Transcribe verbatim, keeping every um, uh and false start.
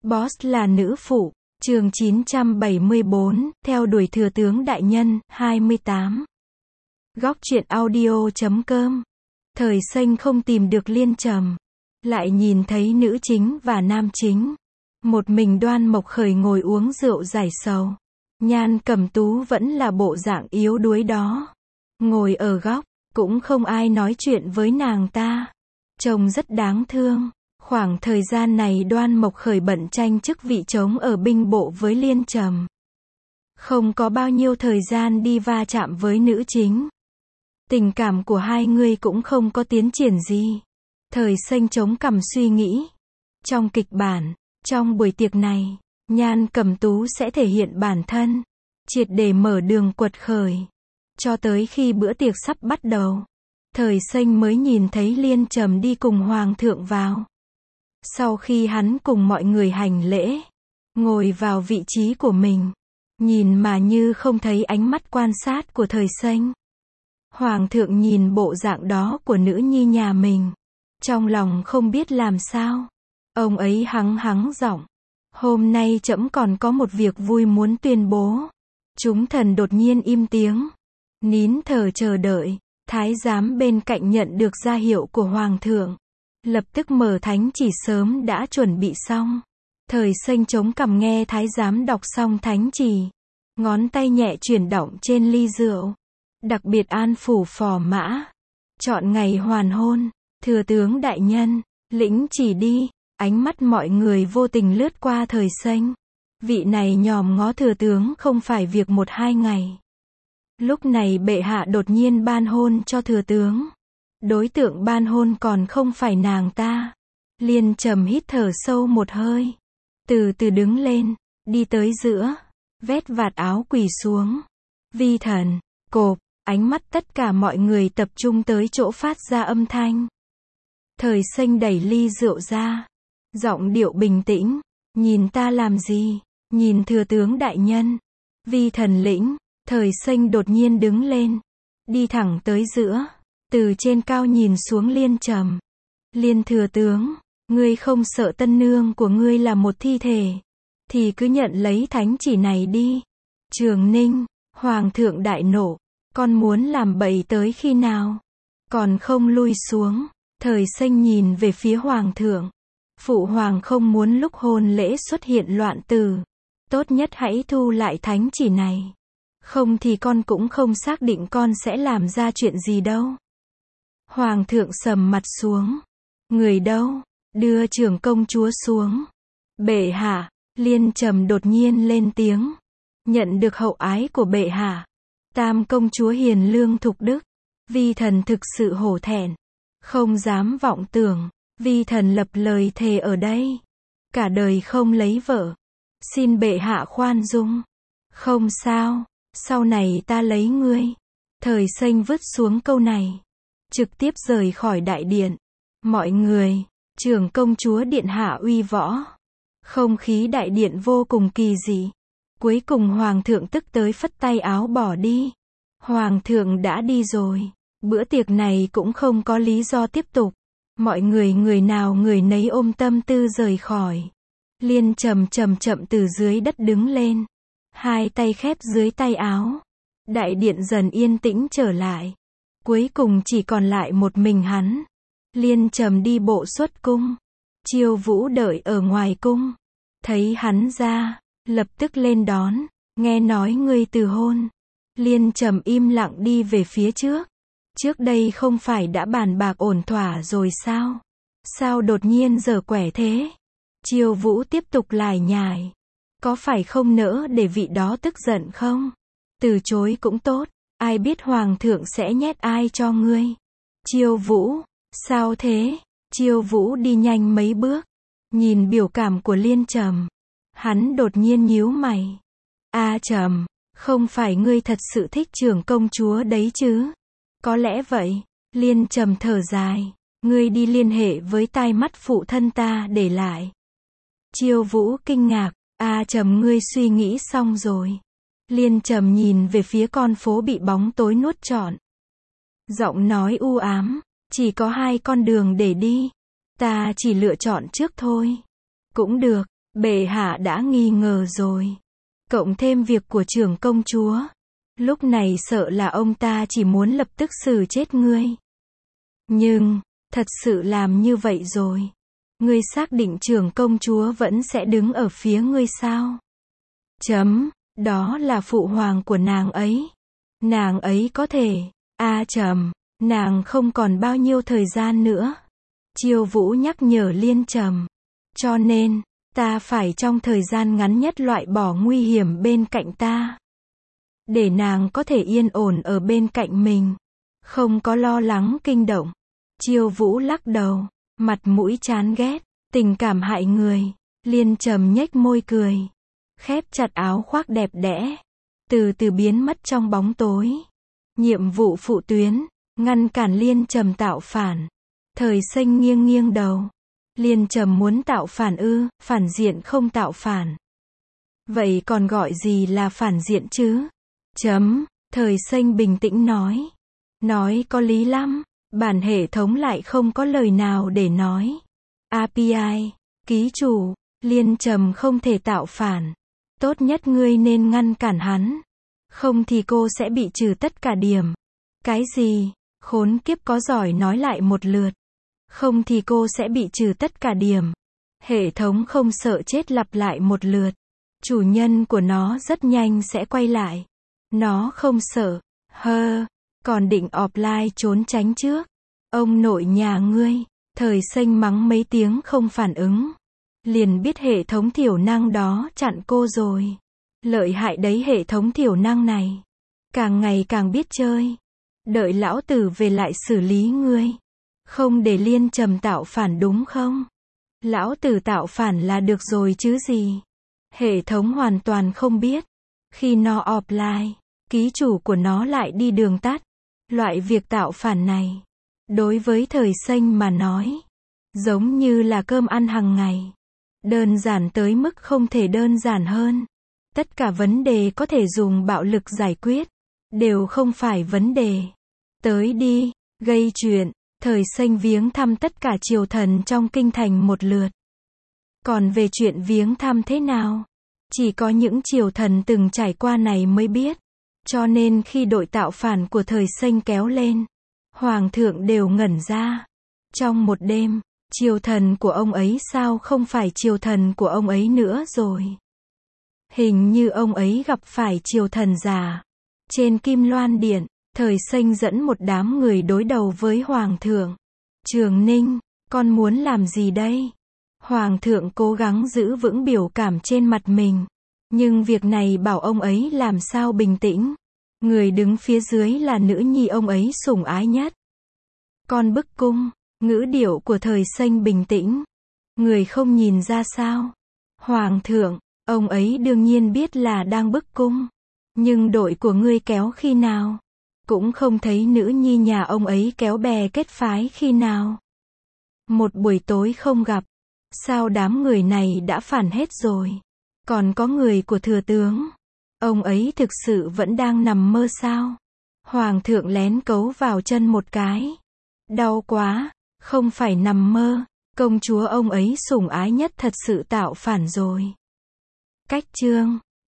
Boss là nữ phụ. Chương chín trăm bảy mươi bốn, theo đuổi thừa tướng đại nhân, hai mươi tám. Góc truyện audio chấm com. Thời Xanh không tìm được Liên Trầm, lại nhìn thấy nữ chính và nam chính. Một mình Đoan Mộc Khởi ngồi uống rượu giải sầu. Nhan Cẩm Tú vẫn là bộ dạng yếu đuối đó. Ngồi ở góc, cũng không ai nói chuyện với nàng ta. Trông rất đáng thương. Khoảng thời gian này Đoan Mộc Khởi bận tranh chức vị trống ở binh bộ với Liên Trầm. Không có bao nhiêu thời gian đi va chạm với nữ chính. Tình cảm của hai người cũng không có tiến triển gì. Thời Xanh chống cằm suy nghĩ. Trong kịch bản, trong buổi tiệc này, Nhan Cẩm Tú sẽ thể hiện bản thân, triệt để mở đường quật khởi. Cho tới khi bữa tiệc sắp bắt đầu, Thời Xanh mới nhìn thấy Liên Trầm đi cùng Hoàng thượng vào. Sau khi hắn cùng mọi người hành lễ, ngồi vào vị trí của mình, nhìn mà như không thấy ánh mắt quan sát của Thời Xanh. Hoàng thượng nhìn bộ dạng đó của nữ nhi nhà mình, trong lòng không biết làm sao. Ông ấy hắng hắng giọng, hôm nay trẫm còn có một việc vui muốn tuyên bố. Chúng thần đột nhiên im tiếng, nín thở chờ đợi. Thái giám bên cạnh nhận được ra hiệu của Hoàng thượng, lập tức mở thánh chỉ sớm đã chuẩn bị xong. Thời Xanh chống cằm nghe thái giám đọc xong thánh chỉ, ngón tay nhẹ chuyển động trên ly rượu, đặc biệt an phủ phò mã. Chọn ngày hoàn hôn, thừa tướng đại nhân, lĩnh chỉ đi. Ánh mắt mọi người vô tình lướt qua Thời Xanh. Vị này nhòm ngó thừa tướng không phải việc một hai ngày. Lúc này bệ hạ đột nhiên ban hôn cho thừa tướng. Đối tượng ban hôn còn không phải nàng ta. Liên Trầm hít thở sâu một hơi, từ từ đứng lên, đi tới giữa, vét vạt áo quỳ xuống. Vi thần, cộp, ánh mắt tất cả mọi người tập trung tới chỗ phát ra âm thanh. Thời Xanh đẩy ly rượu ra, giọng điệu bình tĩnh, nhìn ta làm gì? Nhìn thừa tướng đại nhân. Vi thần lĩnh. Thời Xanh đột nhiên đứng lên, đi thẳng tới giữa, từ trên cao nhìn xuống Liên Trầm. Liên thừa tướng, ngươi không sợ tân nương của ngươi là một thi thể, thì cứ nhận lấy thánh chỉ này đi. Trường Ninh, Hoàng thượng đại nộ, con muốn làm bậy tới khi nào? Còn không lui xuống. Thời Xanh nhìn về phía Hoàng thượng. Phụ hoàng không muốn lúc hôn lễ xuất hiện loạn từ. Tốt nhất hãy thu lại thánh chỉ này. Không thì con cũng không xác định con sẽ làm ra chuyện gì đâu. Hoàng thượng sầm mặt xuống. Người đâu? Đưa trưởng công chúa xuống. Bệ hạ. Liên Trầm đột nhiên lên tiếng. Nhận được hậu ái của bệ hạ, tam công chúa hiền lương thục đức, vi thần thực sự hổ thẹn, không dám vọng tưởng. Vi thần lập lời thề ở đây, cả đời không lấy vợ. Xin bệ hạ khoan dung. Không sao, sau này ta lấy ngươi. Thời Xanh vứt xuống câu này, trực tiếp rời khỏi đại điện. Mọi người, trưởng công chúa điện hạ uy võ. Không khí đại điện vô cùng kỳ dị. Cuối cùng Hoàng thượng tức tới phất tay áo bỏ đi. Hoàng thượng đã đi rồi, bữa tiệc này cũng không có lý do tiếp tục. Mọi người người nào người nấy ôm tâm tư rời khỏi. Liên Trầm chậm chậm từ dưới đất đứng lên, hai tay khép dưới tay áo. Đại điện dần yên tĩnh trở lại. Cuối cùng chỉ còn lại một mình hắn. Liên Trầm đi bộ xuất cung. Chiêu Vũ đợi ở ngoài cung, thấy hắn ra, lập tức lên đón. Nghe nói ngươi từ hôn. Liên Trầm im lặng đi về phía trước. Trước đây không phải đã bàn bạc ổn thỏa rồi sao? Sao đột nhiên giờ quẻ thế? Chiêu Vũ tiếp tục lải nhải. Có phải không nỡ để vị đó tức giận không? Từ chối cũng tốt, ai biết Hoàng thượng sẽ nhét ai cho ngươi? Chiêu Vũ, sao thế? Chiêu Vũ đi nhanh mấy bước, nhìn biểu cảm của Liên Trầm. Hắn đột nhiên nhíu mày. A Trầm, không phải ngươi thật sự thích trưởng công chúa đấy chứ? Có lẽ vậy. Liên Trầm thở dài. Ngươi đi liên hệ với tai mắt phụ thân ta để lại. Chiêu Vũ kinh ngạc. A Trầm, ngươi suy nghĩ xong rồi. Liên Trầm nhìn về phía con phố bị bóng tối nuốt trọn. Giọng nói u ám. Chỉ có hai con đường để đi. Ta chỉ lựa chọn trước thôi. Cũng được. Bệ hạ đã nghi ngờ rồi. Cộng thêm việc của trưởng công chúa. Lúc này sợ là ông ta chỉ muốn lập tức xử chết ngươi. Nhưng, thật sự làm như vậy rồi. Ngươi xác định trưởng công chúa vẫn sẽ đứng ở phía ngươi sao? Chấm, đó là phụ hoàng của nàng ấy. Nàng ấy có thể, a trầm, nàng không còn bao nhiêu thời gian nữa. Chiêu Vũ nhắc nhở Liên Trầm. Cho nên, ta phải trong thời gian ngắn nhất loại bỏ nguy hiểm bên cạnh ta. Để nàng có thể yên ổn ở bên cạnh mình. Không có lo lắng kinh động. Chiêu Vũ lắc đầu. Mặt mũi chán ghét. Tình cảm hại người. Liên Trầm nhếch môi cười. Khép chặt áo khoác đẹp đẽ. Từ từ biến mất trong bóng tối. Nhiệm vụ phụ tuyến. Ngăn cản Liên Trầm tạo phản. Thời Xanh nghiêng nghiêng đầu. Liên Trầm muốn tạo phản ư, phản diện không tạo phản. Vậy còn gọi gì là phản diện chứ? Chấm, Thời Xanh bình tĩnh nói. Nói có lý lắm, bản hệ thống lại không có lời nào để nói. a pê i, ký chủ, Liên Trầm không thể tạo phản. Tốt nhất ngươi nên ngăn cản hắn. Không thì cô sẽ bị trừ tất cả điểm. Cái gì? Khốn kiếp có giỏi nói lại một lượt. Không thì cô sẽ bị trừ tất cả điểm. Hệ thống không sợ chết lặp lại một lượt. Chủ nhân của nó rất nhanh sẽ quay lại. Nó không sợ. Hơ, còn định offline trốn tránh trước. Ông nội nhà ngươi. Thời Xanh mắng mấy tiếng không phản ứng. Liền biết hệ thống thiểu năng đó chặn cô rồi. Lợi hại đấy hệ thống thiểu năng này. Càng ngày càng biết chơi. Đợi lão tử về lại xử lý ngươi. Không để Liên Trầm tạo phản đúng không? Lão tử tạo phản là được rồi chứ gì. Hệ thống hoàn toàn không biết. Khi nó offline, ký chủ của nó lại đi đường tắt. Loại việc tạo phản này, đối với Thời Xanh mà nói, giống như là cơm ăn hàng ngày. Đơn giản tới mức không thể đơn giản hơn. Tất cả vấn đề có thể dùng bạo lực giải quyết, đều không phải vấn đề. Tới đi, gây chuyện. Thời Xanh viếng thăm tất cả triều thần trong kinh thành một lượt. Còn về chuyện viếng thăm thế nào? Chỉ có những triều thần từng trải qua này mới biết. Cho nên khi đội tạo phản của Thời Xanh kéo lên, hoàng thượng đều ngẩn ra. Trong một đêm, triều thần của ông ấy sao không phải triều thần của ông ấy nữa rồi. Hình như ông ấy gặp phải triều thần già. Trên Kim Loan Điện, Thời Xanh dẫn một đám người đối đầu với Hoàng thượng. Trường Ninh, con muốn làm gì đây? Hoàng thượng cố gắng giữ vững biểu cảm trên mặt mình. Nhưng việc này bảo ông ấy làm sao bình tĩnh. Người đứng phía dưới là nữ nhi ông ấy sủng ái nhất. Con bức cung, ngữ điệu của Thời Xanh bình tĩnh. Người không nhìn ra sao? Hoàng thượng, ông ấy đương nhiên biết là đang bức cung. Nhưng đội của ngươi kéo khi nào? Cũng không thấy nữ nhi nhà ông ấy kéo bè kết phái khi nào. Một buổi tối không gặp. Sao đám người này đã phản hết rồi? Còn có người của thừa tướng. Ông ấy thực sự vẫn đang nằm mơ sao? Hoàng thượng lén cấu vào chân một cái. Đau quá, không phải nằm mơ. Công chúa ông ấy sủng ái nhất thật sự tạo phản rồi. Cách chương